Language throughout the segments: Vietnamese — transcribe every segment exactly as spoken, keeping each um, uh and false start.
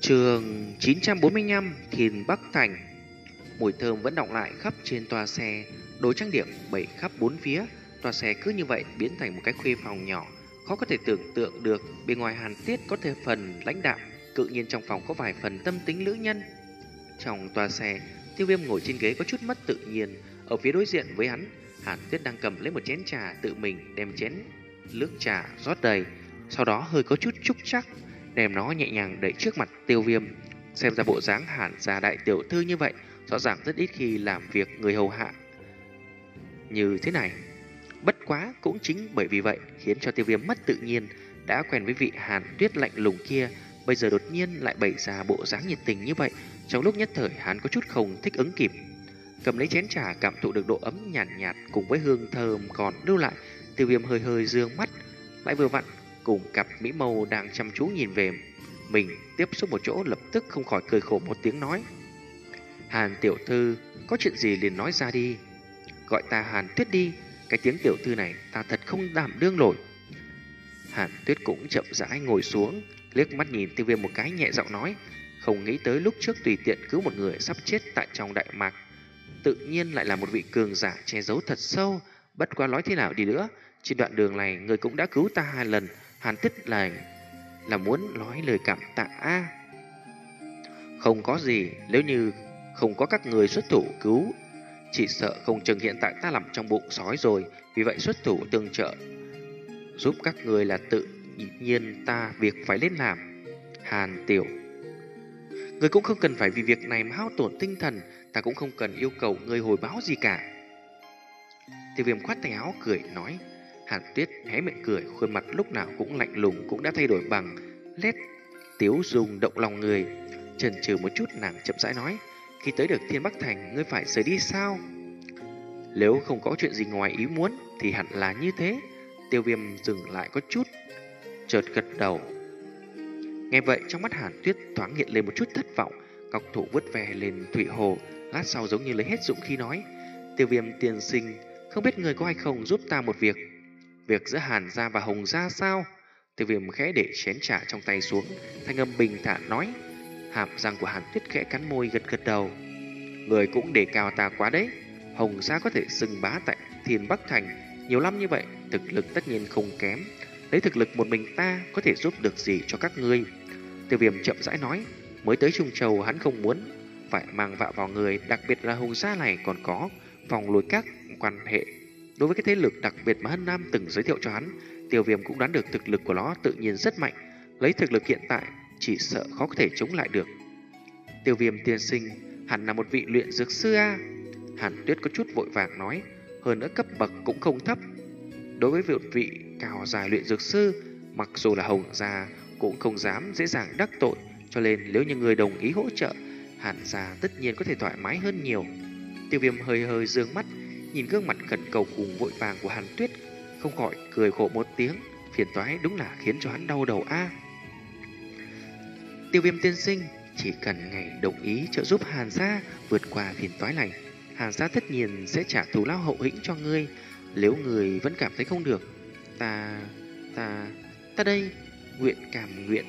Trường chín trăm bốn mươi lăm Thiên Bắc Thành. Mùi thơm vẫn đọng lại khắp trên toa xe, đồ trang điểm bày khắp bốn phía. Toa xe cứ như vậy biến thành một cái khuê phòng nhỏ, khó có thể tưởng tượng được. Bên ngoài Hàn Tuyết có thể phần lãnh đạm, tự nhiên trong phòng có vài phần tâm tính nữ nhân. Trong toa xe, Tiêu Viêm ngồi trên ghế có chút mất tự nhiên. Ở phía đối diện với hắn, Hàn Tuyết đang cầm lấy một chén trà, tự mình đem chén nước trà rót đầy, sau đó hơi có chút trúc chắc đem nó nhẹ nhàng đẩy trước mặt Tiêu Viêm. Xem ra bộ dáng Hàn gia đại tiểu thư như vậy, rõ ràng rất ít khi làm việc người hầu hạ như thế này. Bất quá cũng chính bởi vì vậy khiến cho Tiêu Viêm mất tự nhiên. Đã quen với vị Hàn Tuyết lạnh lùng kia, bây giờ đột nhiên lại bày ra bộ dáng nhiệt tình như vậy. Trong lúc nhất thời hắn có chút không thích ứng kịp. Cầm lấy chén trà, cảm thụ được độ ấm nhàn nhạt, nhạt cùng với hương thơm còn lưu lại, Tiêu Viêm hơi hơi dương mắt, lại vừa vặn cùng cặp mỹ mâu đang chăm chú nhìn về mình tiếp xúc một chỗ, lập tức không khỏi cười khổ một tiếng nói: Hàn tiểu thư, có chuyện gì liền nói ra đi. Gọi ta Hàn Tuyết đi, cái tiếng tiểu thư này ta thật không đảm đương nổi. Hàn Tuyết cũng chậm rãi ngồi xuống, liếc mắt nhìn Tiêu Viêm một cái, nhẹ giọng nói: Không nghĩ tới lúc trước tùy tiện cứu một người sắp chết tại trong đại mạc, tự nhiên lại là một vị cường giả che giấu thật sâu. Bất quá nói thế nào đi nữa, trên đoạn đường này người cũng đã cứu ta hai lần. Hàn Tuyết là là muốn nói lời cảm tạ a. Không có gì, nếu như không có các người xuất thủ cứu, chỉ sợ không chừng hiện tại ta nằm trong bụng sói rồi. Vì vậy xuất thủ tương trợ giúp các người là tự nhiên ta việc phải lên làm. Hàn tiểu, người cũng không cần phải vì việc này mà hao tổn tinh thần, ta cũng không cần yêu cầu người hồi báo gì cả. Tiêu Viêm khoát tay áo cười nói. Hàn Tuyết hé miệng cười, khuôn mặt lúc nào cũng lạnh lùng cũng đã thay đổi bằng nét tiếu dung động lòng người. Chần chừ một chút, nàng chậm rãi nói: Khi tới được Thiên Bắc Thành, ngươi phải rời đi sao? Nếu không có chuyện gì ngoài ý muốn thì hẳn là như thế. Tiêu Viêm dừng lại có chút, chợt gật đầu. Nghe vậy trong mắt Hàn Tuyết thoáng hiện lên một chút thất vọng, ngọc thủ vứt về lên thủy hồ, lát sau giống như lấy hết dũng khí nói: Tiêu Viêm tiên sinh, không biết người có hay không giúp ta một việc. Việc giữa Hàn gia và Hồng gia sao? Tiêu Viêm khẽ để chén trà trong tay xuống, thanh âm bình thản nói. Hàm răng của Hàn Tuyết khẽ cắn môi, gật gật đầu. Người cũng đề cao ta quá đấy. Hồng gia có thể xưng bá tại Thiên Bắc Thành nhiều năm như vậy, thực lực tất nhiên không kém. Lấy thực lực một mình ta có thể giúp được gì cho các ngươi? Tiêu Viêm chậm rãi nói. Mới tới Trung Châu hắn không muốn phải mang vạ vào người, đặc biệt là Hồng gia này còn có vòng lối các quan hệ. Đối với cái thế lực đặc biệt mà Hân Nam từng giới thiệu cho hắn, Tiêu Viêm cũng đoán được thực lực của nó tự nhiên rất mạnh. Lấy thực lực hiện tại, chỉ sợ khó có thể chống lại được. Tiêu Viêm tiên sinh, hẳn là một vị luyện dược sư a. Hàn Tuyết có chút vội vàng nói, hơn nữa cấp bậc cũng không thấp. Đối với vị vị cao dài luyện dược sư, mặc dù là Hồng gia cũng không dám dễ dàng đắc tội, cho nên nếu như người đồng ý hỗ trợ, Hàn gia tất nhiên có thể thoải mái hơn nhiều. Tiêu Viêm hơi hơi dương mắt, nhìn gương mặt khẩn cầu cùng vội vàng của Hàn Tuyết, không khỏi cười khổ một tiếng. Phiền toái đúng là khiến cho hắn đau đầu a. Tiêu Viêm tiên sinh, chỉ cần ngài đồng ý trợ giúp Hàn gia vượt qua phiền toái này, Hàn gia tất nhiên sẽ trả thù lao hậu hĩnh cho ngươi. Nếu người vẫn cảm thấy không được, ta ta ta đây nguyện cảm nguyện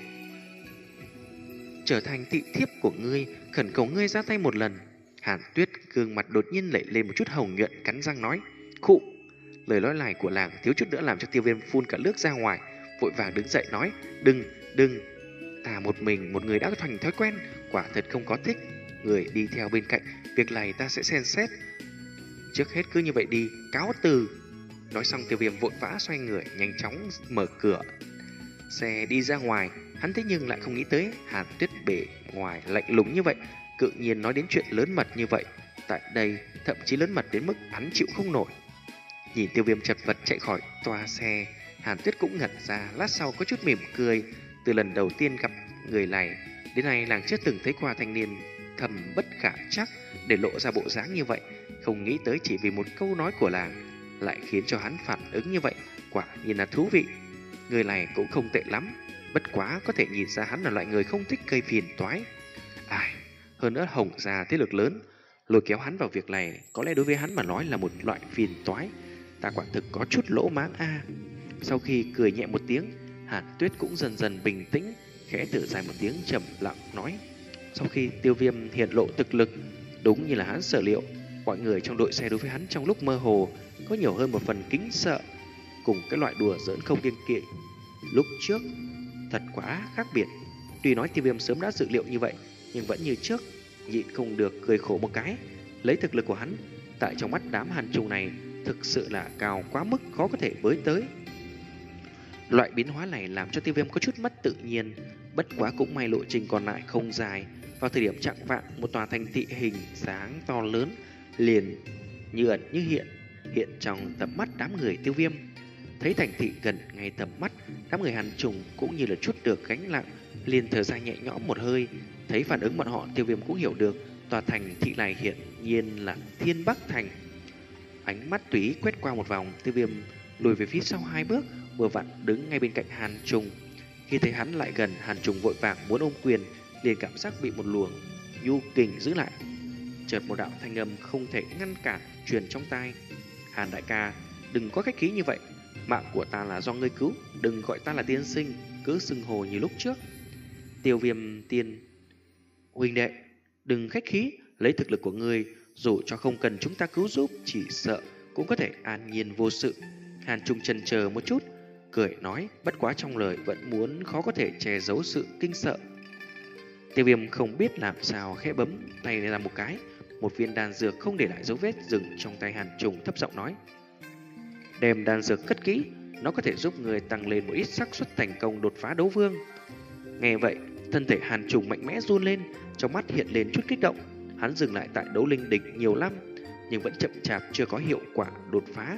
trở thành thị thiếp của ngươi, khẩn cầu ngươi ra tay một lần. Hàn Tuyết gương mặt đột nhiên lẩy lên một chút hồng nhuận, cắn răng nói. Khụ. Lời nói này của nàng thiếu chút nữa làm cho Tiêu Viêm phun cả nước ra ngoài, vội vàng đứng dậy nói. Đừng, đừng, ta một mình một người đã thành thói quen, quả thật không có thích người đi theo bên cạnh, việc này ta sẽ xem xét. Trước hết cứ như vậy đi, cáo từ. Nói xong Tiêu Viêm vội vã xoay người, nhanh chóng mở cửa xe đi ra ngoài. Hắn thế nhưng lại không nghĩ tới Hàn Tuyết bề ngoài lạnh lùng như vậy, cự nhiên nói đến chuyện lớn mật như vậy. Tại đây thậm chí lớn mật đến mức hắn chịu không nổi. Nhìn Tiêu Viêm chật vật chạy khỏi toa xe, Hàn Tuyết cũng ngẩn ra, lát sau có chút mỉm cười. Từ lần đầu tiên gặp người này đến nay, nàng chưa từng thấy qua thanh niên thầm bất khả chắc để lộ ra bộ dáng như vậy. Không nghĩ tới chỉ vì một câu nói của nàng lại khiến cho hắn phản ứng như vậy, quả nhiên là thú vị. Người này cũng không tệ lắm, bất quá có thể nhìn ra hắn là loại người không thích gây phiền toái. Ai, hơn nữa Hồng gia thế lực lớn, lôi kéo hắn vào việc này có lẽ đối với hắn mà nói là một loại phiền toái. Ta quả thực có chút lỗ mãng a. Sau khi cười nhẹ một tiếng, Hàn Tuyết cũng dần dần bình tĩnh, khẽ thở dài một tiếng trầm lặng nói. Sau khi Tiêu Viêm hiện lộ thực lực, đúng như là hắn sở liệu, mọi người trong đội xe đối với hắn trong lúc mơ hồ có nhiều hơn một phần kính sợ, cùng cái loại đùa giỡn không kiêng kỵ. Lúc trước thật quá khác biệt. Tuy nói Tiêu Viêm sớm đã dự liệu như vậy, nhưng vẫn như trước, nhịn không được cười khổ một cái. Lấy thực lực của hắn, tại trong mắt đám Hàn Trùng này thực sự là cao quá mức khó có thể với tới. Loại biến hóa này làm cho Tiêu Viêm có chút mất tự nhiên, bất quá cũng may lộ trình còn lại không dài. Vào thời điểm chạng vạng, một tòa thành thị hình dáng to lớn liền như ẩn như hiện hiện trong tầm mắt đám người Tiêu Viêm. Thấy thành thị gần ngay tầm mắt, đám người Hàn Trùng cũng như là chút được gánh nặng, liền thở dài nhẹ nhõm một hơi. Thấy phản ứng bọn họ, Tiêu Viêm cũng hiểu được tòa thành thị này hiện nhiên là Thiên Bắc Thành. Ánh mắt tùy ý quét qua một vòng, Tiêu Viêm lùi về phía sau hai bước, vừa vặn đứng ngay bên cạnh Hàn Trùng. Khi thấy hắn lại gần, Hàn Trùng vội vàng muốn ôm quyền, liền cảm giác bị một luồng nhu kình giữ lại. Chợt một đạo thanh âm không thể ngăn cản truyền trong tai. Hàn đại ca, đừng có khách khí như vậy, mạng của ta là do ngươi cứu, đừng gọi ta là tiên sinh, cứ xưng hồ như lúc trước. Tiêu Viêm tiên huynh đệ, đừng khách khí, lấy thực lực của ngươi, dù cho không cần chúng ta cứu giúp, chỉ sợ cũng có thể an nhiên vô sự. Hàn Trung chần chờ một chút, cười nói, bất quá trong lời vẫn muốn khó có thể che giấu sự kinh sợ. Tiêu Viêm không biết làm sao khẽ bấm tay lên làm một cái, một viên đan dược không để lại dấu vết dừng trong tay Hàn Trùng, thấp giọng nói: đem đan dược cất kỹ, nó có thể giúp người tăng lên một ít xác suất thành công đột phá đấu vương. Nghe vậy, thân thể Hàn Trùng mạnh mẽ run lên, trong mắt hiện lên chút kích động. Hắn dừng lại tại đấu linh địch nhiều năm, nhưng vẫn chậm chạp chưa có hiệu quả đột phá.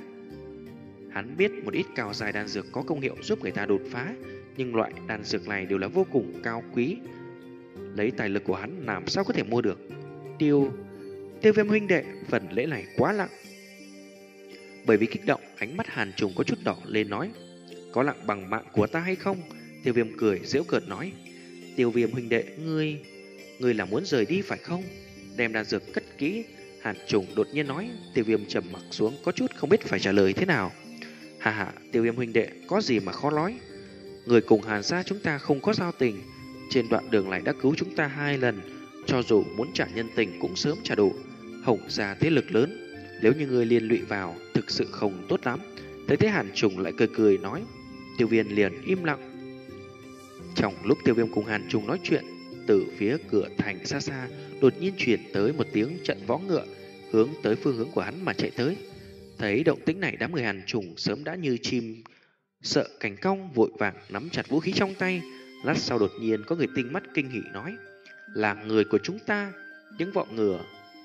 Hắn biết một ít cao dài đan dược có công hiệu giúp người ta đột phá, nhưng loại đan dược này đều là vô cùng cao quý, lấy tài lực của hắn làm sao có thể mua được. Tiêu Tiêu Viêm huynh đệ, phần lễ này quá nặng. Bởi vì kích động, ánh mắt Hàn Trùng có chút đỏ lên nói: có nặng bằng mạng của ta hay không? Tiêu Viêm cười giễu cợt nói: Tiêu Viêm huynh đệ, ngươi ngươi là muốn rời đi phải không? Đem đan dược cất kỹ. Hàn Trùng đột nhiên nói. Tiêu Viêm trầm mặc xuống, có chút không biết phải trả lời thế nào. Hà hà, Tiêu Viêm huynh đệ, có gì mà khó nói. Người cùng Hàn gia chúng ta không có giao tình, trên đoạn đường này đã cứu chúng ta hai lần, cho dù muốn trả nhân tình cũng sớm trả đủ. Hồng gia thế lực lớn, nếu như người liên lụy vào, thực sự không tốt lắm. Thấy thế Hàn Trùng lại cười cười nói. Tiêu Viêm liền im lặng. Trong lúc Tiêu Viêm cùng Hàn Trùng nói chuyện, từ phía cửa thành xa xa đột nhiên truyền tới một tiếng trận võ ngựa, hướng tới phương hướng của hắn mà chạy tới. Thấy động tĩnh này, đám người Hàn Trùng sớm đã như chim sợ cành cong, vội vàng nắm chặt vũ khí trong tay. Lát sau đột nhiên có người tinh mắt kinh hỉ nói: là người của chúng ta. Tiếng võ ngựa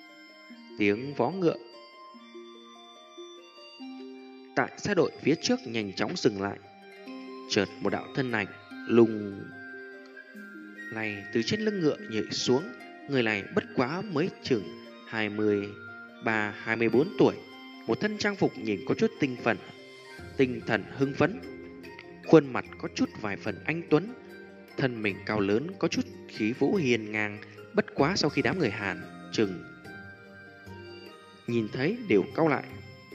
Tiếng vó ngựa tại xe đội phía trước nhanh chóng dừng lại. Chợt một đạo thân ảnh lùng này từ trên lưng ngựa nhảy xuống. Người này bất quá mới chừng hai mươi ba hai mươi bốn tuổi, một thân trang phục nhìn có chút tinh thần tinh thần hưng phấn, khuôn mặt có chút vài phần anh tuấn, thân mình cao lớn có chút khí vũ hiên ngang. Bất quá sau khi đám người Hàn Trừng nhìn thấy đều cau lại.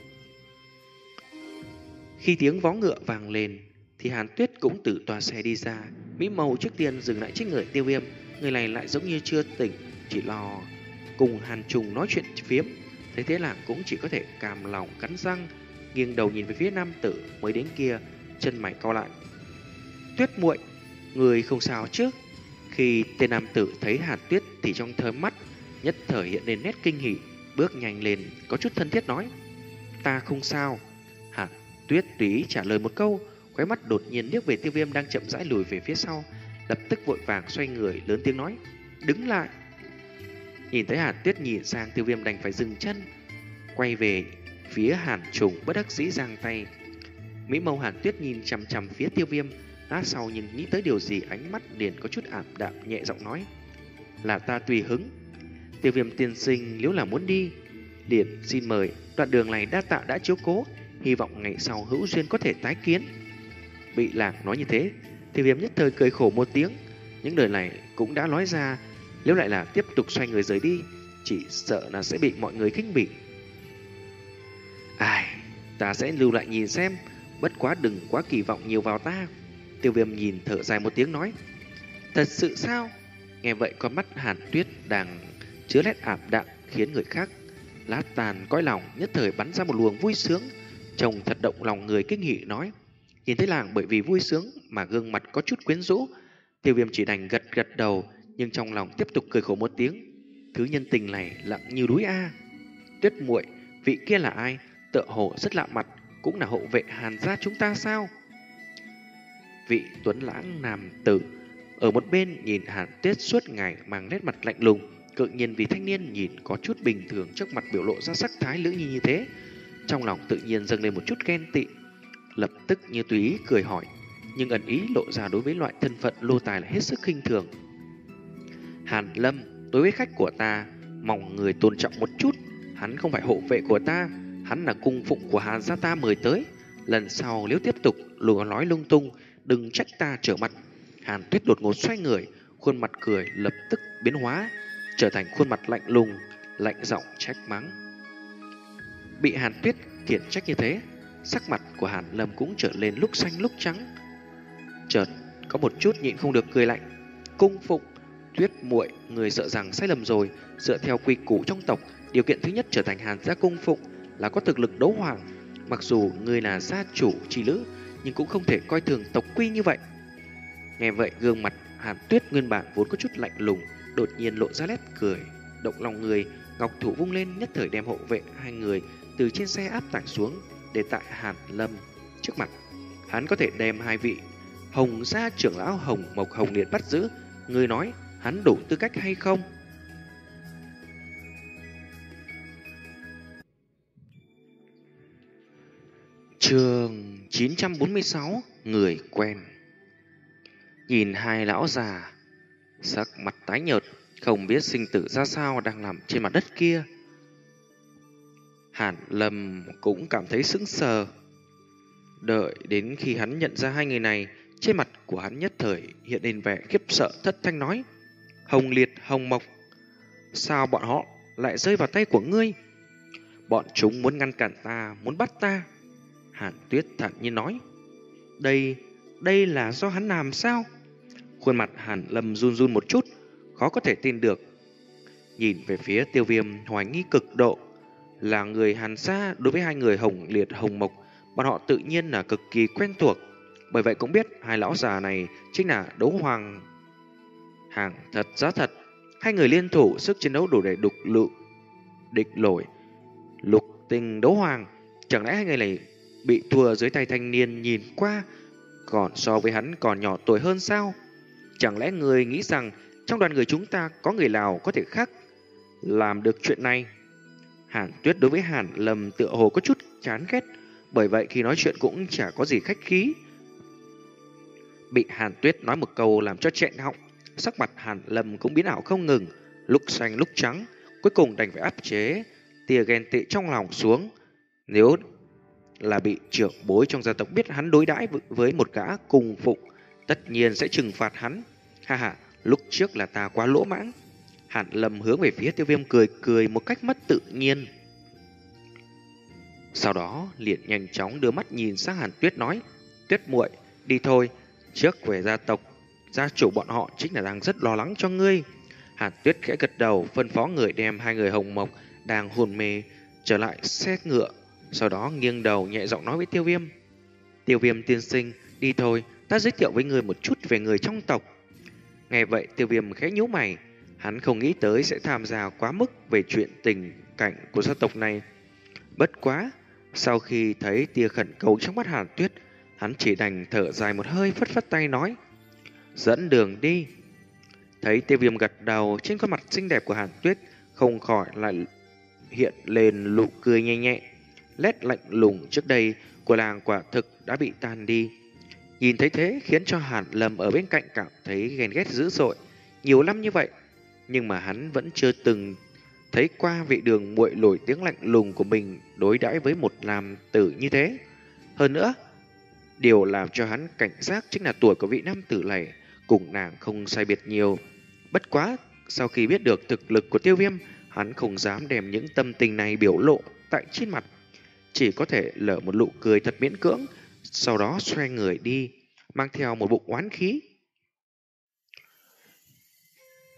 Khi tiếng vó ngựa vang lên thì Hàn Tuyết cũng từ tòa xe đi ra. Mỹ màu trước tiên dừng lại trước người Tiêu Viêm. Người này lại giống như chưa tỉnh, chỉ lo cùng Hàn Trùng nói chuyện phiếm. Thấy thế là cũng chỉ có thể càm lòng cắn răng, nghiêng đầu nhìn về phía nam tử mới đến kia, chân mày cau lại. Tuyết muội, người không sao chứ? Khi tên nam tử thấy Hàn Tuyết thì trong thớ mắt nhất thời hiện lên nét kinh hỉ, bước nhanh lên có chút thân thiết nói: ta không sao. Hàn Tuyết tùy ý trả lời một câu, khóe mắt đột nhiên liếc về Tiêu Viêm đang chậm rãi lùi về phía sau, lập tức vội vàng xoay người lớn tiếng nói: đứng lại. Nhìn thấy Hàn Tuyết nhìn sang, Tiêu Viêm đành phải dừng chân, quay về phía Hàn Trùng bất đắc dĩ giang tay. Mỹ mâu Hàn Tuyết nhìn chằm chằm phía Tiêu Viêm, lát sau nhìn nghĩ tới điều gì, ánh mắt liền có chút ảm đạm, nhẹ giọng nói: là ta tùy hứng. Tiêu Viêm tiên sinh nếu là muốn đi, liền xin mời, đoạn đường này đa tạ đã chiếu cố, hy vọng ngày sau hữu duyên có thể tái kiến. Bị Lạc nói như thế, Tiêu Viêm nhất thời cười khổ một tiếng. Những lời này cũng đã nói ra, nếu lại là tiếp tục xoay người rời đi, chỉ sợ là sẽ bị mọi người khinh bỉ. Ai, ta sẽ lưu lại nhìn xem, bất quá đừng quá kỳ vọng nhiều vào ta. Tiêu Viêm nhìn thở dài một tiếng nói: Thật sự sao? Nghe vậy con mắt Hàn Tuyết đang chứa nét ảm đạm khiến người khác lát tàn cõi lòng, nhất thời bắn ra một luồng vui sướng. Trông thật động lòng người, kinh hỉ nói. Nhìn thấy làng bởi vì vui sướng mà gương mặt có chút quyến rũ, Tiêu Viêm chỉ đành gật gật đầu, nhưng trong lòng tiếp tục cười khổ một tiếng. Thứ nhân tình này lặng như núi a. Tuyết muội, vị kia là ai? Tựa hồ rất lạ mặt, cũng là hộ vệ Hàn gia chúng ta sao? Vị tuấn lãng nam tử ở một bên nhìn Hàn Tuyết suốt ngày mang nét mặt lạnh lùng, tự nhiên vì thanh niên nhìn có chút bình thường trước mặt biểu lộ ra sắc thái lữ nhi như thế, trong lòng tự nhiên dâng lên một chút ghen tị, lập tức như tùy ý cười hỏi, nhưng ẩn ý lộ ra đối với loại thân phận lô tài là hết sức khinh thường. Hàn Lâm, đối với khách của ta, mong người tôn trọng một chút, hắn không phải hộ vệ của ta, hắn là cung phụng của Hàn gia ta mời tới, lần sau nếu tiếp tục lùa nói lung tung, đừng trách ta trở mặt. Hàn Tuyết đột ngột xoay người, khuôn mặt cười lập tức biến hóa, trở thành khuôn mặt lạnh lùng, lạnh giọng trách mắng. Bị Hàn Tuyết khiển trách như thế, sắc mặt của Hàn Lâm cũng trở lên lúc xanh lúc trắng. Chợt có một chút nhịn không được cười lạnh. Cung phụng, Tuyết muội, người sợ rằng sai lầm rồi. Dựa theo quy củ trong tộc, điều kiện thứ nhất trở thành Hàn gia cung phụng là có thực lực đấu hoàng. Mặc dù người là gia chủ chi nữ, nhưng cũng không thể coi thường tộc quy như vậy. Nghe vậy, gương mặt Hàn Tuyết nguyên bản vốn có chút lạnh lùng, đột nhiên lộ ra nét cười động lòng người, ngọc thủ vung lên, nhất thời đem hộ vệ hai người từ trên xe áp tải xuống, để tại Hàn Lâm trước mặt. Hắn có thể đem hai vị Hồng gia trưởng lão Hồng Mộc Hồng Liệt bắt giữ, người nói hắn đủ tư cách hay không? Chương chín trăm bốn mươi sáu, người quen. Nhìn hai lão già sắc mặt tái nhợt, không biết sinh tử ra sao đang nằm trên mặt đất kia, Hàn Lâm cũng cảm thấy sững sờ. Đợi đến khi hắn nhận ra hai người này, trên mặt của hắn nhất thời hiện lên vẻ khiếp sợ, thất thanh nói: Hồng Liệt, Hồng Mộc, sao bọn họ lại rơi vào tay của ngươi? Bọn chúng muốn ngăn cản ta, muốn bắt ta. Hàn Tuyết thản nhiên nói. Đây, đây là do hắn làm sao? Khuôn mặt Hàn Lâm run run một chút, khó có thể tin được. Nhìn về phía Tiêu Viêm hoài nghi cực độ. Là người Hàn gia, đối với hai người Hồng Liệt, Hồng Mộc, bọn họ tự nhiên là cực kỳ quen thuộc. Bởi vậy cũng biết hai lão già này chính là đấu hoàng hàng thật giá thật. Hai người liên thủ, sức chiến đấu đủ để đục lự địch nổi lục tình đấu hoàng. Chẳng lẽ hai người này bị thua dưới tay thanh niên nhìn qua còn so với hắn còn nhỏ tuổi hơn sao? Chẳng lẽ người nghĩ rằng trong đoàn người chúng ta có người nào có thể khác làm được chuyện này? Hàn Tuyết đối với Hàn Lâm tựa hồ có chút chán ghét, bởi vậy khi nói chuyện cũng chả có gì khách khí. Bị Hàn Tuyết nói một câu làm cho chẹn họng, sắc mặt Hàn Lâm cũng biến ảo không ngừng, lúc xanh lúc trắng, cuối cùng đành phải áp chế tia ghen tị trong lòng xuống. Nếu là bị trưởng bối trong gia tộc biết hắn đối đãi với một gã cùng phụng, tất nhiên sẽ trừng phạt hắn. Ha ha, lúc trước là ta quá lỗ mãng. Hàn Lâm hướng về phía Tiêu Viêm cười cười một cách mất tự nhiên. Sau đó liền nhanh chóng đưa mắt nhìn sang Hàn Tuyết nói: Tuyết muội, đi thôi, trước về gia tộc, gia chủ bọn họ chính là đang rất lo lắng cho ngươi. Hàn Tuyết khẽ gật đầu, phân phó người đem hai người Hồng Mộc đang hôn mê trở lại xe ngựa, sau đó nghiêng đầu nhẹ giọng nói với Tiêu Viêm: Tiêu Viêm tiên sinh, đi thôi, ta giới thiệu với người một chút về người trong tộc. Nghe vậy Tiêu Viêm khẽ nhíu mày, hắn không nghĩ tới sẽ tham gia quá mức về chuyện tình cảnh của gia tộc này. Bất quá, sau khi thấy tia khẩn cầu trong mắt Hàn Tuyết, hắn chỉ đành thở dài một hơi, phất phất tay nói: Dẫn đường đi. Thấy Tiêu Viêm gật đầu, trên khuôn mặt xinh đẹp của Hàn Tuyết không khỏi lại hiện lên nụ cười nhẹ nhẹ. Nét lạnh lùng trước đây của làng quả thực đã bị tan đi. Nhìn thấy thế khiến cho Hàn Lâm ở bên cạnh cảm thấy ghen ghét dữ dội. Nhiều năm như vậy, nhưng mà hắn vẫn chưa từng thấy qua vị đường muội nổi tiếng lạnh lùng của mình đối đãi với một nam tử như thế. Hơn nữa, điều làm cho hắn cảnh giác chính là tuổi của vị nam tử này cùng nàng không sai biệt nhiều. Bất quá, sau khi biết được thực lực của Tiêu Viêm, hắn không dám đem những tâm tình này biểu lộ tại trên mặt, chỉ có thể lở một nụ cười thật miễn cưỡng, sau đó xoay người đi, mang theo một bụng oán khí.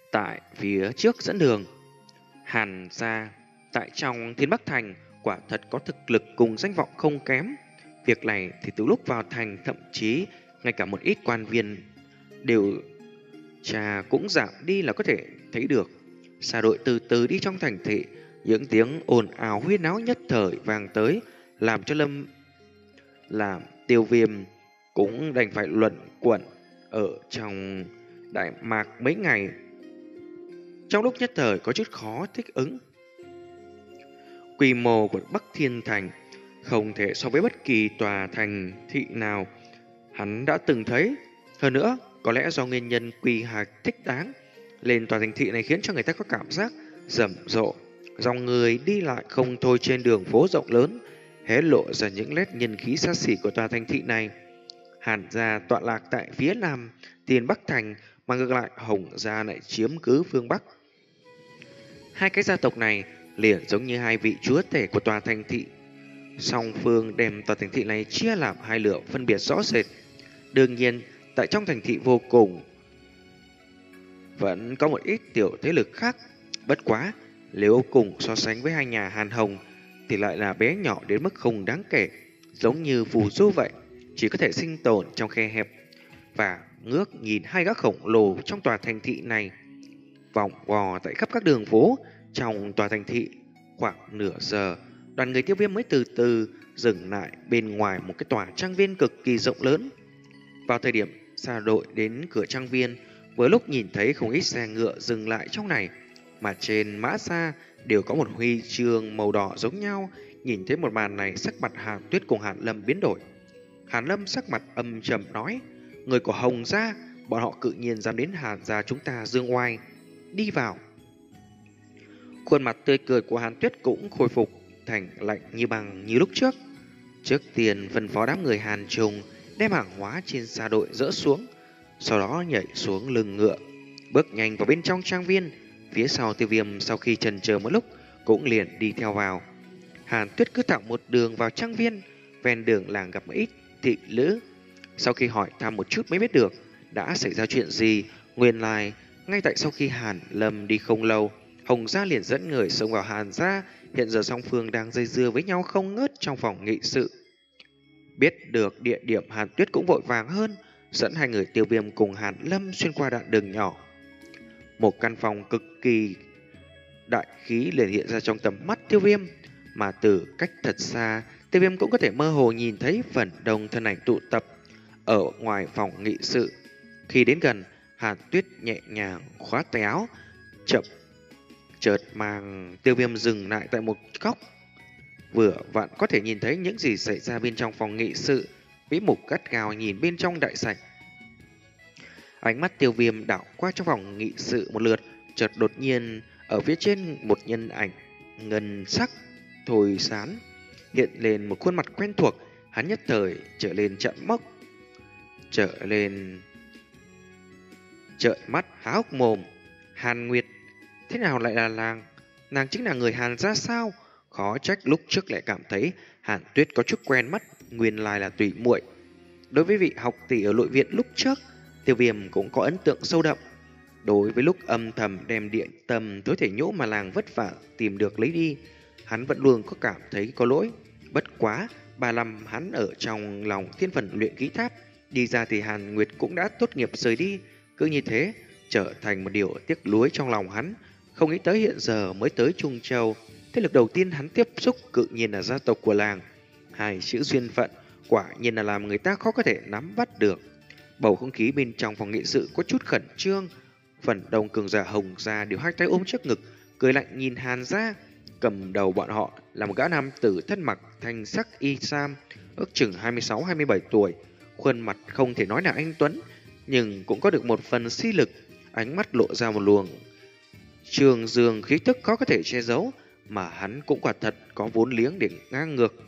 Tại phía trước dẫn đường, Hàn gia tại trong Thiên Bắc Thành quả thật có thực lực cùng danh vọng không kém. Việc này thì từ lúc vào thành, thậm chí ngay cả một ít quan viên đều trà cũng giảm đi là có thể thấy được. Xa đội từ từ đi trong thành thị, những tiếng ồn ào huyên náo nhất thời vang tới, làm cho Lâm làm Tiêu Viêm cũng đành phải luẩn quẩn ở trong Đại Mạc mấy ngày. Trong lúc nhất thời có chút khó thích ứng. Quy mô của Bắc Thiên Thành không thể so với bất kỳ tòa thành thị nào hắn đã từng thấy. Hơn nữa, có lẽ do nguyên nhân quy hoạch thích đáng, lên tòa thành thị này khiến cho người ta có cảm giác rầm rộ. Dòng người đi lại không thôi trên đường phố rộng lớn, hé lộ ra những nét nhân khí xa xỉ của tòa thành thị này. Hàn gia tọa lạc tại phía nam Thiên Bắc Thành, mà ngược lại Hồng gia lại chiếm cứ phương Bắc. Hai cái gia tộc này liền giống như hai vị chúa tể của tòa thành thị. Song phương đem tòa thành thị này chia làm hai lửa phân biệt rõ rệt. Đương nhiên, tại trong thành thị vô cùng vẫn có một ít tiểu thế lực khác. Bất quá, nếu cùng so sánh với hai nhà Hàn Hồng thì lại là bé nhỏ đến mức không đáng kể, giống như phù du vậy, chỉ có thể sinh tồn trong khe hẹp. Và ngước nhìn hai gã khổng lồ trong tòa thành thị này vòng vò tại khắp các đường phố trong tòa thành thị. Khoảng nửa giờ, đoàn người Tiêu Viêm mới từ từ dừng lại bên ngoài một cái tòa trang viên cực kỳ rộng lớn. Vào thời điểm xa đội đến cửa trang viên, vừa lúc nhìn thấy không ít xe ngựa dừng lại trong này, mà trên mã xa đều có một huy chương màu đỏ giống nhau. Nhìn thấy một màn này, sắc mặt Hàn Tuyết cùng Hàn Lâm biến đổi. Hàn Lâm sắc mặt âm trầm nói: người của Hồng gia, bọn họ cự nhiên dám đến Hàn gia chúng ta dương oai. Đi vào. Khuôn mặt tươi cười của Hàn Tuyết cũng khôi phục thành lạnh như băng như lúc trước. Trước tiên phân phó đám người Hàn Trùng đem hàng hóa trên xa đội dỡ xuống, sau đó nhảy xuống lưng ngựa, bước nhanh vào bên trong trang viên. Phía sau Tiêu Viêm sau khi chần chờ một lúc cũng liền đi theo vào. Hàn Tuyết cứ thẳng một đường vào trang viên. Ven đường làng gặp một ít thị nữ. Sau khi hỏi thăm một chút mới biết được đã xảy ra chuyện gì. Nguyên lai ngay tại sau khi Hàn Lâm đi không lâu, Hồng gia liền dẫn người xông vào Hàn gia. Hiện giờ song phương đang dây dưa với nhau không ngớt trong phòng nghị sự. Biết được địa điểm, Hàn Tuyết cũng vội vàng hơn, dẫn hai người Tiêu Viêm cùng Hàn Lâm xuyên qua đoạn đường nhỏ. Một căn phòng cực kỳ đại khí liền hiện ra trong tầm mắt Tiêu Viêm, mà từ cách thật xa, Tiêu Viêm cũng có thể mơ hồ nhìn thấy phần đông thân ảnh tụ tập ở ngoài phòng nghị sự. Khi đến gần, Hàn Tuyết nhẹ nhàng khóa tay áo, chậm chợt mang Tiêu Viêm dừng lại tại một góc. Vừa vặn có thể nhìn thấy những gì xảy ra bên trong phòng nghị sự. Vĩ Mục gắt gao nhìn bên trong đại sảnh. Ánh mắt Tiêu Viêm đảo qua trong phòng nghị sự một lượt, chợt đột nhiên ở phía trên một nhân ảnh ngân sắc thôi sán hiện lên một khuôn mặt quen thuộc. Hắn nhất thời trở lên trợn mốc, trở lên trợn mắt há hốc mồm. Hàn Nguyệt, thế nào lại là nàng? Nàng chính là người Hàn gia sao? Khó trách lúc trước lại cảm thấy Hàn Tuyết có chút quen mắt, nguyên lai là tùy muội. Đối với vị học tỷ ở nội viện lúc trước, Tiêu Viêm cũng có ấn tượng sâu đậm. Đối với lúc âm thầm đem địa tâm tối thể nhũ mà làng vất vả tìm được lấy đi, hắn vẫn luôn có cảm thấy có lỗi. Bất quá, ba năm hắn ở trong lòng thiên phần luyện ký tháp, đi ra thì Hàn Nguyệt cũng đã tốt nghiệp rời đi. Cứ như thế, trở thành một điều tiếc nuối trong lòng hắn. Không nghĩ tới hiện giờ mới tới Trung Châu, thế lực đầu tiên hắn tiếp xúc cự nhiên là gia tộc của làng. Hai chữ duyên phận quả nhiên là làm người ta khó có thể nắm bắt được. Bầu không khí bên trong phòng nghị sự có chút khẩn trương. Phần đông cường giả Hồng gia đều hai tay ôm trước ngực, cười lạnh nhìn Hàn gia. Cầm đầu bọn họ là một gã nam tử thân mặc thanh sắc y sam, ước chừng hai mươi sáu hai mươi bảy tuổi. Khuôn mặt không thể nói là anh tuấn, nhưng cũng có được một phần si lực. Ánh mắt lộ ra một luồng trường dương khí tức khó có thể che giấu, mà hắn cũng quả thật có vốn liếng để ngang ngược.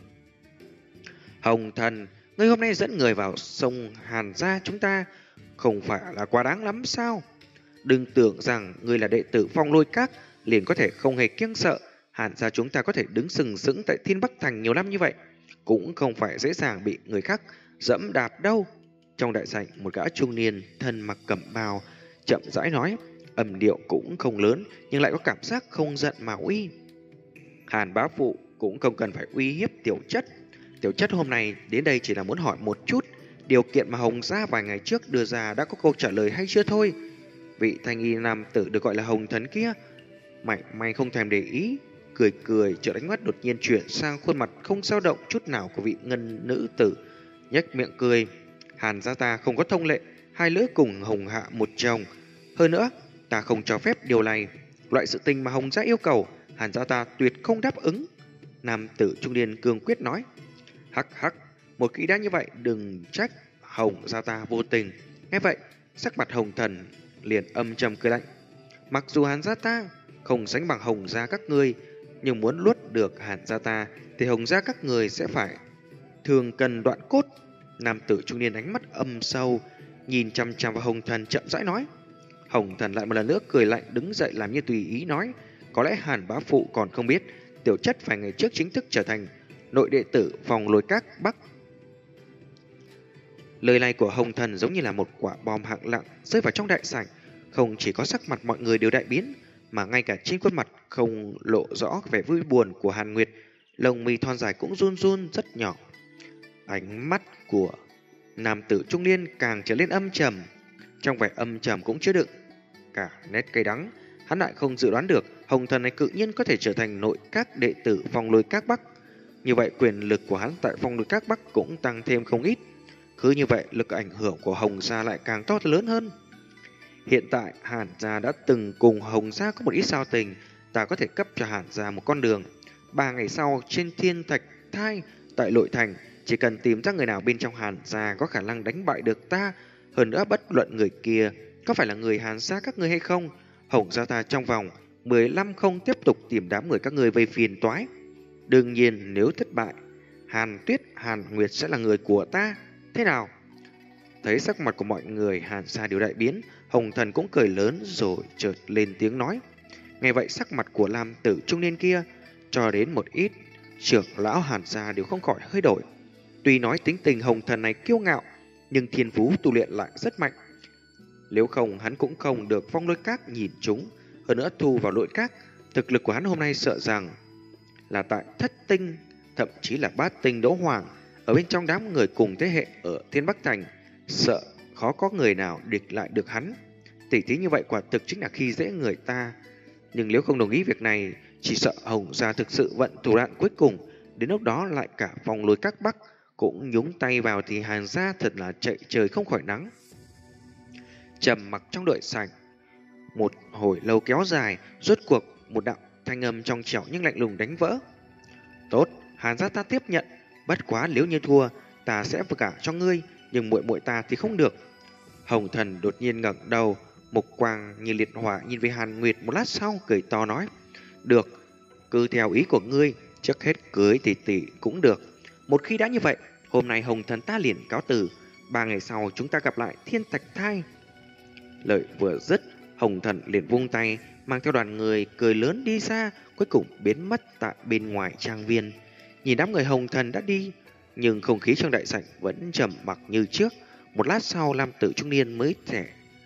Hồng thần, ngươi hôm nay dẫn người vào sông Hàn gia chúng ta, không phải là quá đáng lắm sao? Đừng tưởng rằng ngươi là đệ tử Phong Lôi Các liền có thể không hề kiêng sợ. Hàn gia chúng ta có thể đứng sừng sững tại Thiên Bắc Thành nhiều năm như vậy, cũng không phải dễ dàng bị người khác dẫm đạp đâu. Trong đại sảnh, một gã trung niên thân mặc cẩm bào chậm rãi nói: Âm điệu cũng không lớn nhưng lại có cảm giác không giận mà uy. Hàn bá phụ cũng không cần phải uy hiếp tiểu chất. Tiểu chất hôm nay đến đây chỉ là muốn hỏi một chút, điều kiện mà Hồng gia vài ngày trước đưa ra đã có câu trả lời hay chưa thôi. Vị thanh y nam tử được gọi là Hồng Thần kia mảy may không thèm để ý, cười cười, chợt ánh mắt đột nhiên chuyển sang khuôn mặt không dao động chút nào của vị ngân nữ tử, nhếch miệng cười. Hàn gia ta không có thông lệ hai lữ cùng Hồng hạ một chồng, hơn nữa ta không cho phép điều này. Loại sự tình mà Hồng gia yêu cầu, Hàn gia ta tuyệt không đáp ứng. Nam tử trung niên cương quyết nói. Hắc hắc, một khi đã như vậy đừng trách Hồng gia ta vô tình. Nghe vậy, sắc mặt Hồng Thần liền âm trầm cười lạnh. Mặc dù Hàn gia ta không sánh bằng Hồng gia các ngươi, nhưng muốn luốt được Hàn gia ta thì Hồng gia các người sẽ phải thường cần đoạn cốt. Nam tử trung niên ánh mắt âm sâu, nhìn chăm chăm vào Hồng Thần chậm rãi nói. Hồng Thần lại một lần nữa cười lạnh đứng dậy làm như tùy ý nói. Có lẽ Hàn bá phụ còn không biết, tiểu chất vài ngày trước chính thức trở thành nội đệ tử phòng lôi các Bắc. Lời này của Hồng Thần giống như là một quả bom hạng nặng rơi vào trong đại sảnh. Không chỉ có sắc mặt mọi người đều đại biến, mà ngay cả trên khuôn mặt không lộ rõ vẻ vui buồn của Hàn Nguyệt, lông mi thon dài cũng run run rất nhỏ. Ánh mắt của nam tử trung niên càng trở lên âm trầm, trong vẻ âm trầm cũng chứa đựng cả nét cay đắng. Hắn lại không dự đoán được Hồng Thần này cự nhiên có thể trở thành nội các đệ tử phòng lôi các Bắc. Như vậy quyền lực của hắn tại phòng lôi các Bắc cũng tăng thêm không ít. Cứ như vậy lực ảnh hưởng của Hồng gia lại càng to lớn hơn. Hiện tại Hàn gia đã từng cùng Hồng gia có một ít giao tình, ta có thể cấp cho Hàn gia một con đường. Ba ngày sau trên thiên thạch thai tại nội thành, chỉ cần tìm ra người nào bên trong Hàn gia có khả năng đánh bại được ta, hơn nữa bất luận người kia có phải là người Hàn gia các ngươi hay không, Hồng gia ta trong vòng mười lăm không tiếp tục tìm đám người các ngươi vây phiền toái. Đương nhiên nếu thất bại, Hàn Tuyết, Hàn Nguyệt sẽ là người của ta. Thế nào? Thấy sắc mặt của mọi người Hàn gia đều đại biến, Hồng Thần cũng cười lớn rồi chợt lên tiếng nói. Nghe vậy sắc mặt của nam tử trung niên kia cho đến một ít trưởng lão Hàn gia đều không khỏi hơi đổi. Tuy nói tính tình Hồng Thần này kiêu ngạo, nhưng thiên phú tu luyện lại rất mạnh. Nếu không hắn cũng không được phong lôi các nhìn chúng, hơn nữa thu vào nội các, thực lực của hắn hôm nay sợ rằng là tại thất tinh, thậm chí là bát tinh đấu hoàng, ở bên trong đám người cùng thế hệ ở Thiên Bắc Thành, sợ khó có người nào địch lại được hắn. Tỉ thí như vậy quả thực chính là khi dễ người ta. Nhưng nếu không đồng ý việc này, chỉ sợ Hồng gia thực sự vận thủ đoạn cuối cùng, đến lúc đó lại cả phòng lôi các Bắc cũng nhúng tay vào thì Hàn gia thật là chạy trời không khỏi nắng. Trầm mặc trong đợi sảnh một hồi lâu kéo dài, rốt cuộc một đạo thanh âm trong trẻo nhưng lạnh lùng đánh vỡ. Tốt, Hàn gia ta tiếp nhận, bất quá nếu như thua, ta sẽ vừa cả cho ngươi, nhưng muội muội ta thì không được. Hồng Thần đột nhiên ngẩng đầu, mục quang như liệt hỏa nhìn về Hàn Nguyệt một lát sau cười to nói: "Được, cứ theo ý của ngươi, trước hết cưới tỷ tỷ cũng được. Một khi đã như vậy, hôm nay Hồng Thần ta liền cáo từ, ba ngày sau chúng ta gặp lại Thiên Thạch Thai." Lời vừa dứt, Hồng Thần liền vung tay, mang theo đoàn người cười lớn đi xa, cuối cùng biến mất tại bên ngoài trang viên. Nhìn đám người Hồng Thần đã đi, nhưng không khí trong đại sảnh vẫn trầm mặc như trước. Một lát sau, nam tử trung niên mới thẻ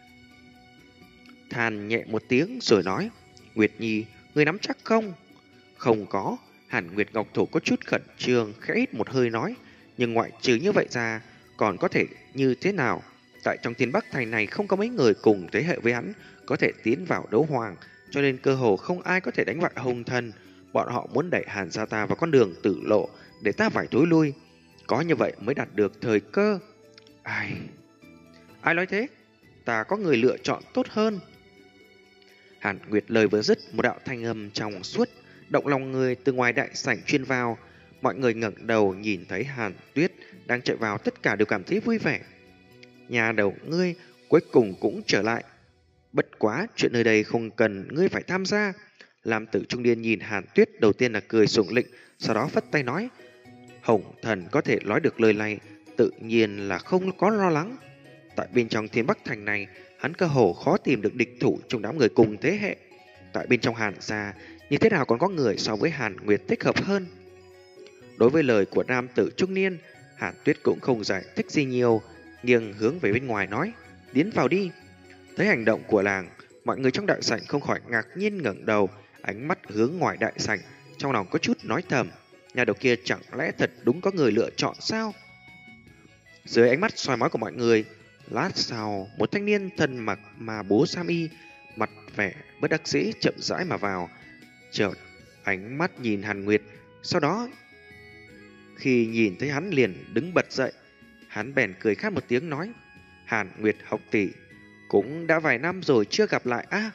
than nhẹ một tiếng rồi nói: "Nguyệt Nhi, ngươi nắm chắc không?" "Không có." Hàn Nguyệt Ngọc Thổ có chút khẩn trương, khẽ hít một hơi nói: "Nhưng ngoại trừ như vậy ra, còn có thể như thế nào? Tại trong Thiên Bắc Thành này không có mấy người cùng thế hệ với hắn có thể tiến vào đấu hoàng, cho nên cơ hồ không ai có thể đánh bại Hồng Thần. Bọn họ muốn đẩy Hàn gia ta vào con đường tử lộ để ta phải tối lui. Có như vậy mới đạt được thời cơ." Ai... Ai nói thế? Ta có người lựa chọn tốt hơn. Hàn Nguyệt lời vừa dứt, một đạo thanh âm trong suốt động lòng người từ ngoài đại sảnh truyền vào. Mọi người ngẩng đầu nhìn thấy Hàn Tuyết đang chạy vào, tất cả đều cảm thấy vui vẻ. Nhà đầu ngươi cuối cùng cũng trở lại. Bất quá chuyện nơi đây không cần ngươi phải tham gia. Làm tử trung niên nhìn Hàn Tuyết đầu tiên là cười sủng lịnh, sau đó phất tay nói: Hồng Thần có thể nói được lời này, tự nhiên là không có lo lắng. Tại bên trong Thiên Bắc Thành này, hắn cơ hồ khó tìm được địch thủ trong đám người cùng thế hệ. Tại bên trong Hàn gia, như thế nào còn có người so với Hàn Nguyệt thích hợp hơn? Đối với lời của nam tử trung niên, Hàn Tuyết cũng không giải thích gì nhiều, nghiêng hướng về bên ngoài nói: Tiến vào đi. Thấy hành động của làng, Mọi người trong đại sảnh không khỏi ngạc nhiên ngẩng đầu, ánh mắt hướng ngoài đại sảnh, trong lòng có chút nói thầm, nhà đầu kia chẳng lẽ thật đúng có người lựa chọn sao? Dưới ánh mắt soi mói của mọi người, lát sau một thanh niên thân mặc mà bố sam y, mặt vẻ bất đắc dĩ chậm rãi mà vào, chợt ánh mắt nhìn Hàn Nguyệt, sau đó khi nhìn thấy hắn liền đứng bật dậy. Hắn bèn cười khát một tiếng nói: Hàn Nguyệt học tỷ, cũng đã vài năm rồi chưa gặp lại á. À,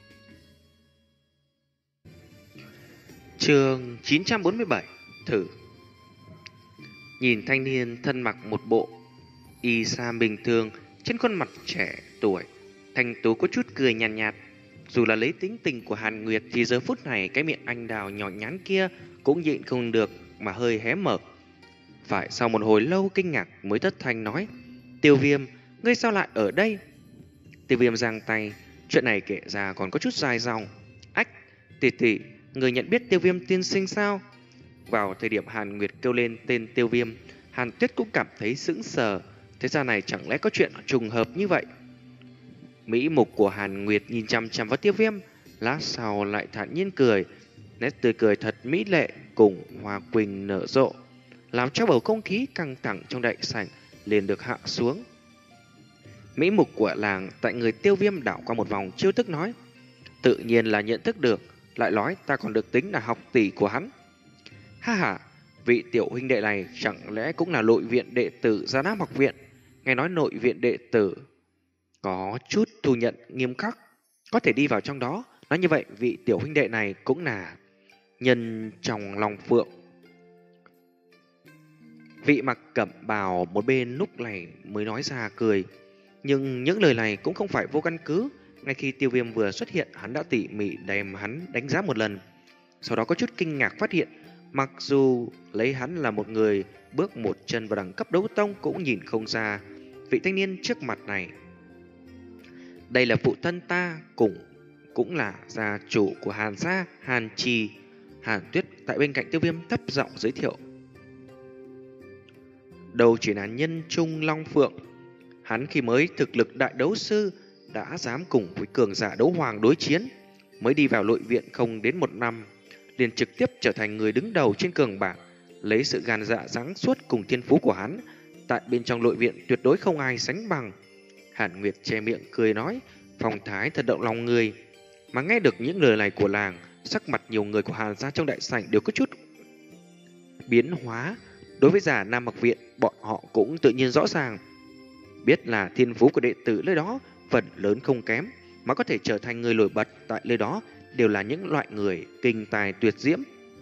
chương chín trăm bốn mươi bảy thử. Nhìn thanh niên thân mặc một bộ y sam bình thường, trên khuôn mặt trẻ tuổi thanh tú có chút cười nhàn nhạt, nhạt. Dù là lấy tính tình của Hàn Nguyệt thì giờ phút này cái miệng anh đào nhỏ nhắn kia cũng nhịn không được mà hơi hé mở. Phải sau một hồi lâu kinh ngạc mới thất thanh nói: Tiêu Viêm, ngươi sao lại ở đây? Tiêu Viêm giang tay, chuyện này kể ra còn có chút dài dòng. Ách, tỷ tỷ, người nhận biết Tiêu Viêm tiên sinh sao? Vào thời điểm Hàn Nguyệt kêu lên tên Tiêu Viêm, Hàn Tuyết cũng cảm thấy sững sờ. Thế ra này chẳng lẽ có chuyện trùng hợp như vậy? Mỹ mục của Hàn Nguyệt nhìn chăm chăm vào Tiêu Viêm, lát sau lại thản nhiên cười, nét tươi cười thật mỹ lệ cùng hoa quỳnh nở rộ, làm cho bầu không khí căng thẳng trong đại sảnh liền được hạ xuống. Mỹ mục của làng tại người Tiêu Viêm đảo qua một vòng chiêu thức nói: tự nhiên là nhận thức được, lại nói ta còn được tính là học tỷ của hắn. Ha ha, vị tiểu huynh đệ này chẳng lẽ cũng là nội viện đệ tử Gia Nam học viện? Nghe nói nội viện đệ tử có chút thu nhận nghiêm khắc, có thể đi vào trong đó. Nói như vậy vị tiểu huynh đệ này cũng là nhân trong lòng phượng. Vị mặc cẩm bào một bên lúc này mới nói ra cười, nhưng những lời này cũng không phải vô căn cứ. Ngay khi Tiêu Viêm vừa xuất hiện, hắn đã tỉ mỉ đem hắn đánh giá một lần, sau đó có chút kinh ngạc phát hiện mặc dù lấy hắn là một người bước một chân vào đẳng cấp đấu tông cũng nhìn không ra vị thanh niên trước mặt này đây là phụ thân ta, cùng cũng là gia chủ của Hàn gia, Hàn Trì. Hàn Tuyết tại bên cạnh Tiêu Viêm thấp giọng giới thiệu: đầu chỉ là nhân trung long phượng, hắn khi mới thực lực đại đấu sư đã dám cùng với cường giả đấu hoàng đối chiến, mới đi vào nội viện không đến một năm liền trực tiếp trở thành người đứng đầu trên cường bảng. Lấy sự gan dạ sáng suốt cùng thiên phú của hắn, tại bên trong nội viện tuyệt đối không ai sánh bằng. Hàn Nguyệt che miệng cười nói, phong thái thật động lòng người. Mà nghe được những lời này của làng, sắc mặt nhiều người của Hàn gia trong đại sảnh đều có chút biến hóa. Đối với giả Nam học viện, bọn họ cũng tự nhiên rõ ràng, biết là thiên phú của đệ tử nơi đó phần lớn không kém, mà có thể trở thành người nổi bật tại nơi đó đều là những loại người kinh tài tuyệt diễm.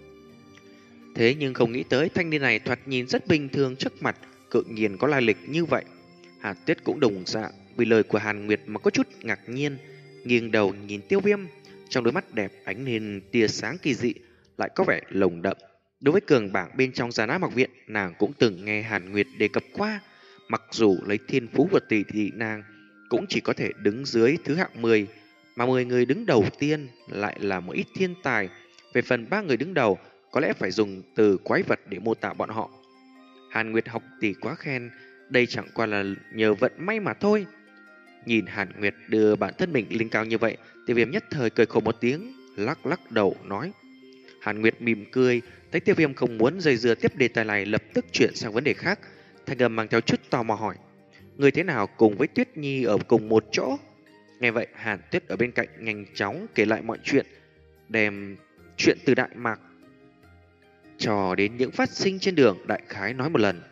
Thế nhưng không nghĩ tới thanh niên này thoạt nhìn rất bình thường trước mặt, cự nhiên có lai lịch như vậy. Hàn Tuyết cũng đồng dạng vì lời của Hàn Nguyệt mà có chút ngạc nhiên, nghiêng đầu nhìn Tiêu Viêm, trong đôi mắt đẹp ánh lên tia sáng kỳ dị, lại có vẻ lồng đậm. Đối với cường bảng bên trong Già Nam học viện, nàng cũng từng nghe Hàn Nguyệt đề cập qua, mặc dù lấy thiên phú của tỷ tỷ nàng cũng chỉ có thể đứng dưới thứ hạng mười, mà mười người đứng đầu tiên lại là một ít thiên tài. Về phần ba người đứng đầu, có lẽ phải dùng từ quái vật để mô tả bọn họ. Hàn Nguyệt học tỷ quá khen, đây chẳng qua là nhờ vận may mà thôi. Nhìn Hàn Nguyệt đưa bản thân mình lên cao như vậy, Tiêu Viêm nhất thời cười khổ một tiếng, lắc lắc đầu nói. Hàn Nguyệt mỉm cười, thấy Tiêu Viêm không muốn dây dưa tiếp đề tài này, lập tức chuyển sang vấn đề khác. Thanh âm mang theo chút tò mò hỏi, người thế nào cùng với Tuyết Nhi ở cùng một chỗ? Nghe vậy, Hàn Tuyết ở bên cạnh nhanh chóng kể lại mọi chuyện, đem chuyện từ Đại Mạc cho đến những phát sinh trên đường đại khái nói một lần.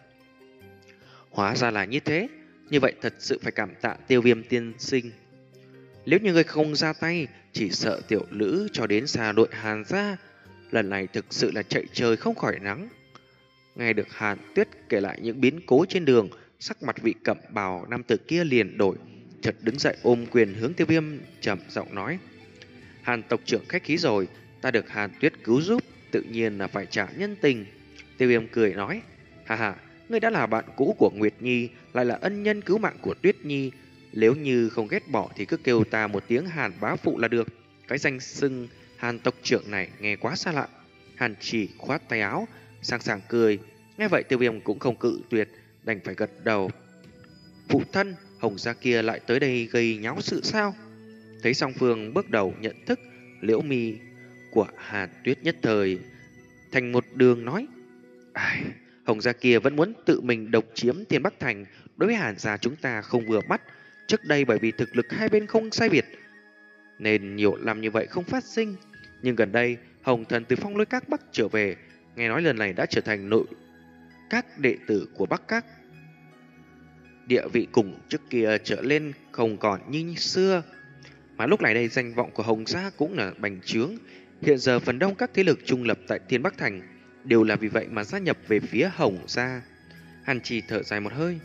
Hóa ra là như thế, như vậy thật sự phải cảm tạ Tiêu Viêm tiên sinh. Nếu như người không ra tay, chỉ sợ tiểu lữ cho đến xa đội Hàn gia, lần này thực sự là chạy trời không khỏi nắng. Nghe được Hàn Tuyết kể lại những biến cố trên đường, sắc mặt vị cẩm bào nam tử kia liền đổi, chợt đứng dậy ôm quyền hướng Tiêu Viêm trầm giọng nói: Hàn tộc trưởng khách khí rồi, ta được Hàn Tuyết cứu giúp, tự nhiên là phải trả nhân tình. Tiêu Viêm cười nói, hà hà, ngươi đã là bạn cũ của Nguyệt Nhi, lại là ân nhân cứu mạng của Tuyết Nhi, nếu như không ghét bỏ thì cứ kêu ta một tiếng Hàn bá phụ là được. Cái danh xưng Hàn tộc trưởng này nghe quá xa lạ. Hàn chỉ khoát tay áo, sảng sảng cười. Nghe vậy Tiêu Viêm cũng không cự tuyệt, đành phải gật đầu. Phụ thân, Hồng gia kia lại tới đây gây nháo sự sao? Thấy song phương bước đầu nhận thức, liễu mi của Hàn Tuyết nhất thời thành một đường nói: Ai, Hồng gia kia vẫn muốn tự mình độc chiếm Thiên Bắc Thành, đối với Hàn gia chúng ta không vừa mắt. Trước đây bởi vì thực lực hai bên không sai biệt nên nhiều năm như vậy không phát sinh, nhưng gần đây Hồng Thần từ Phong Lôi Các Bắc trở về, nghe nói lần này đã trở thành nội các đệ tử của Bắc Các, địa vị cùng trước kia trở lên không còn như xưa. Mà lúc này đây danh vọng của Hồng gia cũng là bành trướng. Hiện giờ phần đông các thế lực trung lập tại Thiên Bắc Thành đều là vì vậy mà gia nhập về phía Hồng gia. Hàn Trì thở dài một hơi.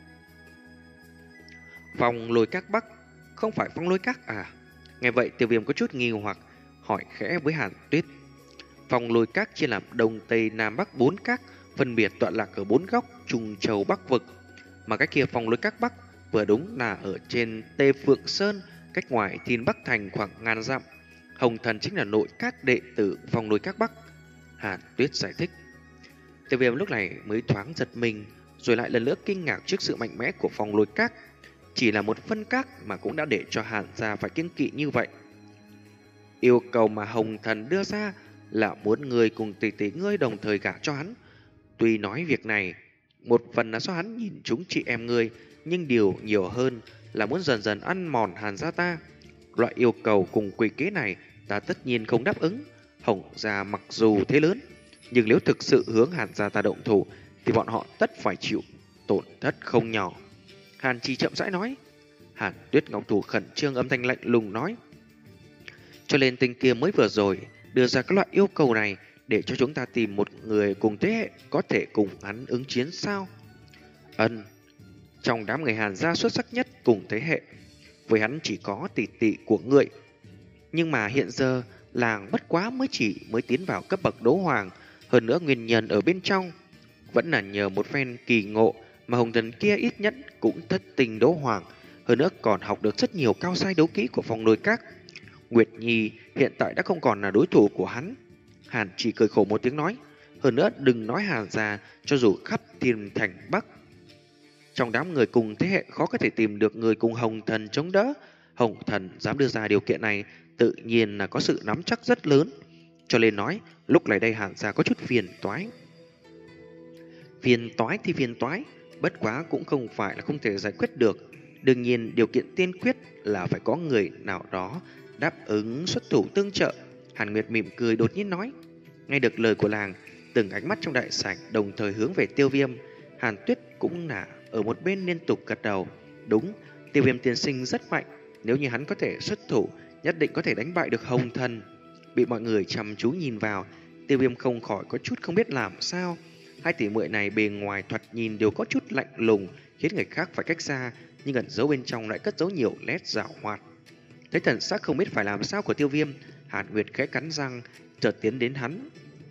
Phong Lôi Các Bắc không phải Phong Lôi Các à? Nghe vậy Tiêu Viêm có chút nghi hoặc, hỏi khẽ với Hàn Tuyết. Phong Lôi Các chia làm Đông Tây Nam Bắc bốn các, phân biệt tọa lạc ở bốn góc Trung Châu Bắc vực. Mà cái kia Phong Lôi Các Bắc vừa đúng là ở trên Tê Phượng Sơn, cách ngoài Thiên Bắc Thành khoảng ngàn dặm. Hồng Thần chính là nội các đệ tử Phong Lôi Các Bắc. Hàn Tuyết giải thích. Tiêu Viêm lúc này mới thoáng giật mình, rồi lại lần nữa kinh ngạc trước sự mạnh mẽ của Phong Lôi Các. Chỉ là một phân các mà cũng đã để cho Hàn gia phải kiêng kỵ như vậy. Yêu cầu mà Hồng Thần đưa ra là muốn người cùng tỷ tỷ ngươi đồng thời gả cho hắn. Tuy nói việc này một phần là do hắn nhìn chúng chị em ngươi, nhưng điều nhiều hơn là muốn dần dần ăn mòn Hàn gia ta. Loại yêu cầu cùng quy kế này ta tất nhiên không đáp ứng. Hồng gia mặc dù thế lớn, nhưng nếu thực sự hướng Hàn gia ta động thủ thì bọn họ tất phải chịu tổn thất không nhỏ. Hàn Trì chậm rãi nói. Hàn Tuyết ngọc thủ khẩn trương, âm thanh lạnh lùng nói. Cho nên tên kia mới vừa rồi đưa ra các loại yêu cầu này để cho chúng ta tìm một người cùng thế hệ có thể cùng hắn ứng chiến sao? Ân, trong đám người Hàn gia xuất sắc nhất cùng thế hệ, với hắn chỉ có tỷ tỷ của ngươi. Nhưng mà hiện giờ làng bất quá mới chỉ mới tiến vào cấp bậc đấu hoàng, hơn nữa nguyên nhân ở bên trong vẫn là nhờ một phen kỳ ngộ mà Hồng Thần kia ít nhất cũng thất tình đấu hoàng, hơn nữa còn học được rất nhiều cao sai đấu kỹ của Phong Lôi Các. Nguyệt Nhi hiện tại đã không còn là đối thủ của hắn. Hàn chỉ cười khổ một tiếng nói. Hơn nữa đừng nói Hàn gia, cho dù khắp Thiên Thành Bắc, trong đám người cùng thế hệ khó có thể tìm được người cùng Hồng Thần chống đỡ. Hồng Thần dám đưa ra điều kiện này, tự nhiên là có sự nắm chắc rất lớn. Cho nên nói lúc này đây Hàn gia có chút phiền toái. Phiền toái thì phiền toái, bất quá cũng không phải là không thể giải quyết được. Đương nhiên điều kiện tiên quyết là phải có người nào đó đáp ứng xuất thủ tương trợ. Hàn Nguyệt mỉm cười đột nhiên nói. Nghe được lời của làng, từng ánh mắt trong đại sảnh đồng thời hướng về Tiêu Viêm. Hàn Tuyết cũng là ở một bên liên tục gật đầu. Đúng, Tiêu Viêm tiên sinh rất mạnh, nếu như hắn có thể xuất thủ, nhất định có thể đánh bại được Hồng Thần. Bị mọi người chăm chú nhìn vào, Tiêu Viêm không khỏi có chút không biết làm sao. Hai tỷ muội này bề ngoài thoạt nhìn đều có chút lạnh lùng, khiến người khác phải cách xa, nhưng ẩn giấu bên trong lại cất giấu nhiều nét giảo hoạt. Thấy thần sắc không biết phải làm sao của Tiêu Viêm, Hàn Nguyệt khẽ cắn răng, chợt tiến đến hắn.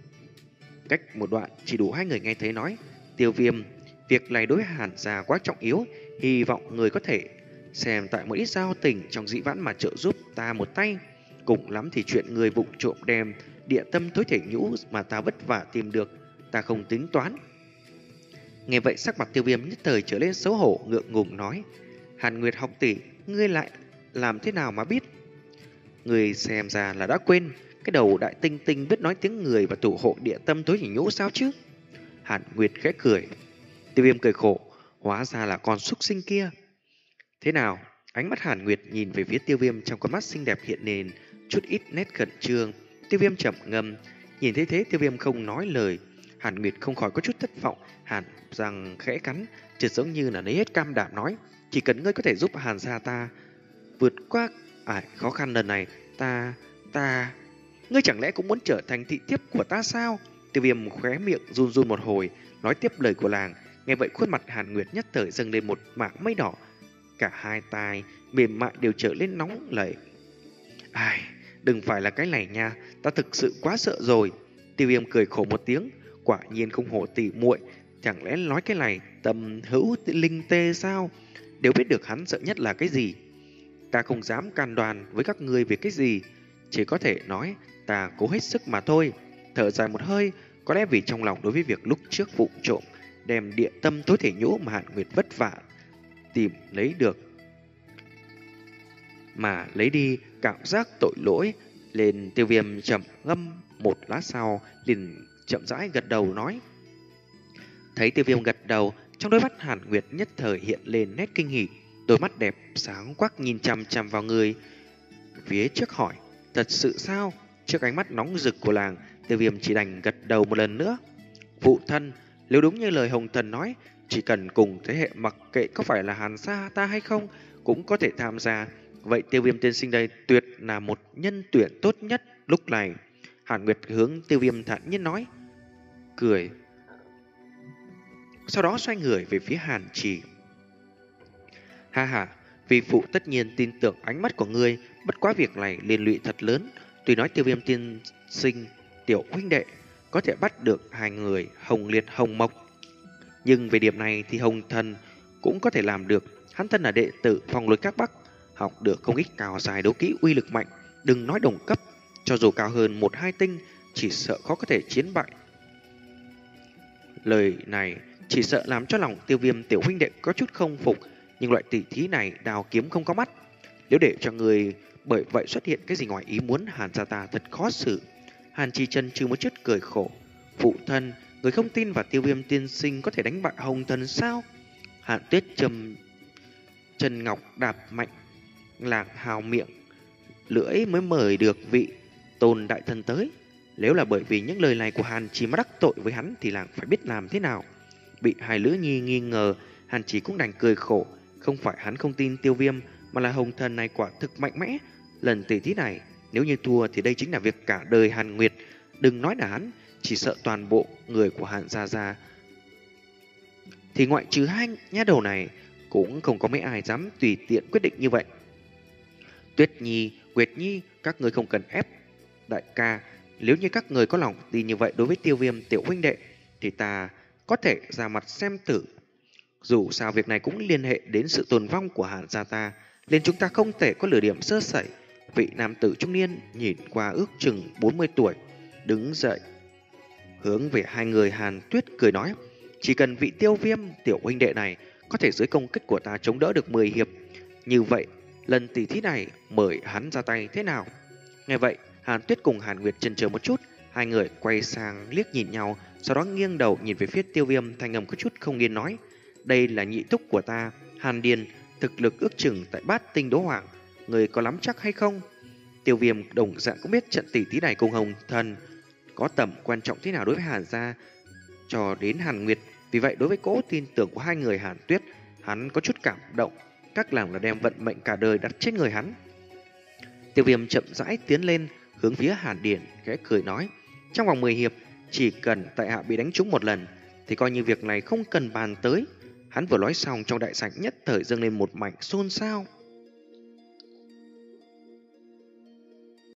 Cách một đoạn chỉ đủ hai người nghe thấy nói. Tiêu Viêm, việc này đối với Hàn gia quá trọng yếu, hy vọng người có thể xem tại một ít giao tình trong dĩ vãng mà trợ giúp ta một tay. Cùng lắm thì chuyện người vụng trộm đem địa tâm tối thể nhũ mà ta vất vả tìm được, ta không tính toán. Nghe vậy sắc mặt Tiêu Viêm nhất thời trở lên xấu hổ, ngượng ngùng nói. Hàn Nguyệt học tỷ, ngươi lại làm thế nào mà biết? Người xem ra là đã quên, cái đầu đại tinh tinh biết nói tiếng người và thủ hộ địa tâm tối thể nhũ sao chứ? Hàn Nguyệt khẽ cười. Tiêu Viêm cười khổ, hóa ra là con súc sinh kia. Thế nào? Ánh mắt Hàn Nguyệt nhìn về phía Tiêu Viêm, trong con mắt xinh đẹp hiện nền chút ít nét khẩn trương. Tiêu Viêm trầm ngâm, nhìn thấy thế Tiêu Viêm không nói lời. Hàn Nguyệt không khỏi có chút thất vọng, Hàn răng khẽ cắn, chợt giống như là lấy hết cam đảm nói, chỉ cần ngươi có thể giúp Hàn gia ta vượt qua ải khó khăn lần này, ta ta ngươi chẳng lẽ cũng muốn trở thành thị thiếp của ta sao? Tiêu Viêm khóe miệng run run một hồi, nói tiếp lời của làng. Nghe vậy khuôn mặt Hàn Nguyệt nhất thời dâng lên một mảng mây đỏ, cả hai tai mềm mại đều trở lên nóng lẩy. Ai, đừng phải là cái này nha, ta thực sự quá sợ rồi. Tiêu Viêm cười khổ một tiếng, quả nhiên không hổ tỷ muội, chẳng lẽ nói cái này tầm hữu linh tê sao? Đều biết được hắn sợ nhất là cái gì. Ta không dám can đoan với các ngươi về cái gì, chỉ có thể nói ta cố hết sức mà thôi. Thở dài một hơi, có lẽ vì trong lòng đối với việc lúc trước vụ trộm đem địa tâm tối thể nhũ mà Hàn Nguyệt vất vả tìm lấy được mà lấy đi cảm giác tội lỗi. Lên Tiêu Viêm chậm ngâm một lát sau liền chậm rãi gật đầu nói. Thấy Tiêu Viêm gật đầu, trong đôi mắt Hàn Nguyệt nhất thời hiện lên nét kinh hỉ, đôi mắt đẹp sáng quắc nhìn chằm chằm vào người phía trước hỏi: thật sự sao? Trước ánh mắt nóng rực của làng, Tiêu Viêm chỉ đành gật đầu một lần nữa. Phụ thân, nếu đúng như lời Hồng Thần nói, chỉ cần cùng thế hệ mặc kệ có phải là Hàn gia ta hay không cũng có thể tham gia. Vậy Tiêu Viêm tiên sinh đây tuyệt là một nhân tuyển tốt nhất. Lúc này Hàn Nguyệt hướng Tiêu Viêm thản nhiên nói, cười, sau đó xoay người về phía Hàn Trì. Ha ha, vì phụ tất nhiên tin tưởng ánh mắt của ngươi, bất quá việc này liên lụy thật lớn. Tuy nói Tiêu Viêm tiên sinh tiểu huynh đệ có thể bắt được hai người Hồng Liệt Hồng Mộc, nhưng về điểm này thì Hồng Thần cũng có thể làm được. Hắn thân là đệ tử Phong Lôi Các Bắc, học được không ít cao dài đấu kỹ uy lực mạnh, đừng nói đồng cấp, cho dù cao hơn một hai tinh chỉ sợ khó có thể chiến bại. Lời này chỉ sợ làm cho lòng Tiêu Viêm tiểu huynh đệ có chút không phục, nhưng loại tỷ thí này đào kiếm không có mắt, nếu để cho người bởi vậy xuất hiện cái gì ngoài ý muốn, Hàn gia ta thật khó xử. Hàn Chi Chân chưa một chút cười khổ, phụ thân, người không tin vào Tiêu Viêm tiên sinh có thể đánh bại Hồng Thần sao? Hàn Tuyết trầm chân ngọc đạp mạnh lạc hào miệng lưỡi mới mời được vị tôn đại thần tới. Nếu là bởi vì những lời này của Hàn Chỉ mà đắc tội với hắn thì làng phải biết làm thế nào. Bị hai lữ nhi nghi ngờ, Hàn Chỉ cũng đành cười khổ. Không phải hắn không tin Tiêu Viêm, mà là Hồng Thần này quả thực mạnh mẽ. Lần tỷ thí này nếu như thua thì đây chính là việc cả đời Hàn Nguyệt. Đừng nói là hắn, chỉ sợ toàn bộ người của Hàn gia gia thì ngoại trừ hai nhát đầu này cũng không có mấy ai dám tùy tiện quyết định như vậy. Tuyết Nhi, Nguyệt Nhi, các người không cần ép đại ca. Nếu như các người có lòng tin như vậy đối với Tiêu Viêm tiểu huynh đệ thì ta có thể ra mặt xem thử. Dù sao việc này cũng liên hệ đến sự tồn vong của Hàn gia ta, nên chúng ta không thể có lửa điểm sơ sẩy. Vị nam tử trung niên nhìn qua ước chừng bốn mươi tuổi, đứng dậy hướng về hai người Hàn Tuyết cười nói, chỉ cần vị Tiêu Viêm tiểu huynh đệ này có thể dưới công kích của ta chống đỡ được mười hiệp, như vậy lần tỷ thí này mời hắn ra tay thế nào? Nghe vậy, Hàn Tuyết cùng Hàn Nguyệt chần chờ một chút, hai người quay sang liếc nhìn nhau, sau đó nghiêng đầu nhìn về phía Tiêu Viêm, thanh âm có chút không yên nói, đây là nhị thúc của ta, Hàn Điền, thực lực ước chừng tại bát tinh đấu hoàng, người có lắm chắc hay không? Tiêu Viêm đồng dạng cũng biết trận tỷ thí này cùng Hồng Thần có tầm quan trọng thế nào đối với Hàn gia cho đến Hàn Nguyệt. Vì vậy đối với cỗ tin tưởng của hai người Hàn Tuyết, hắn có chút cảm động, các làm là đem vận mệnh cả đời đặt trên người hắn. Tiêu Viêm chậm rãi tiến lên hướng phía Hàn Điền, khẽ cười nói, trong vòng mười hiệp chỉ cần tại hạ bị đánh trúng một lần thì coi như việc này không cần bàn tới. Hắn vừa nói xong, trong đại sảnh nhất thời dâng lên một mảnh xôn xao.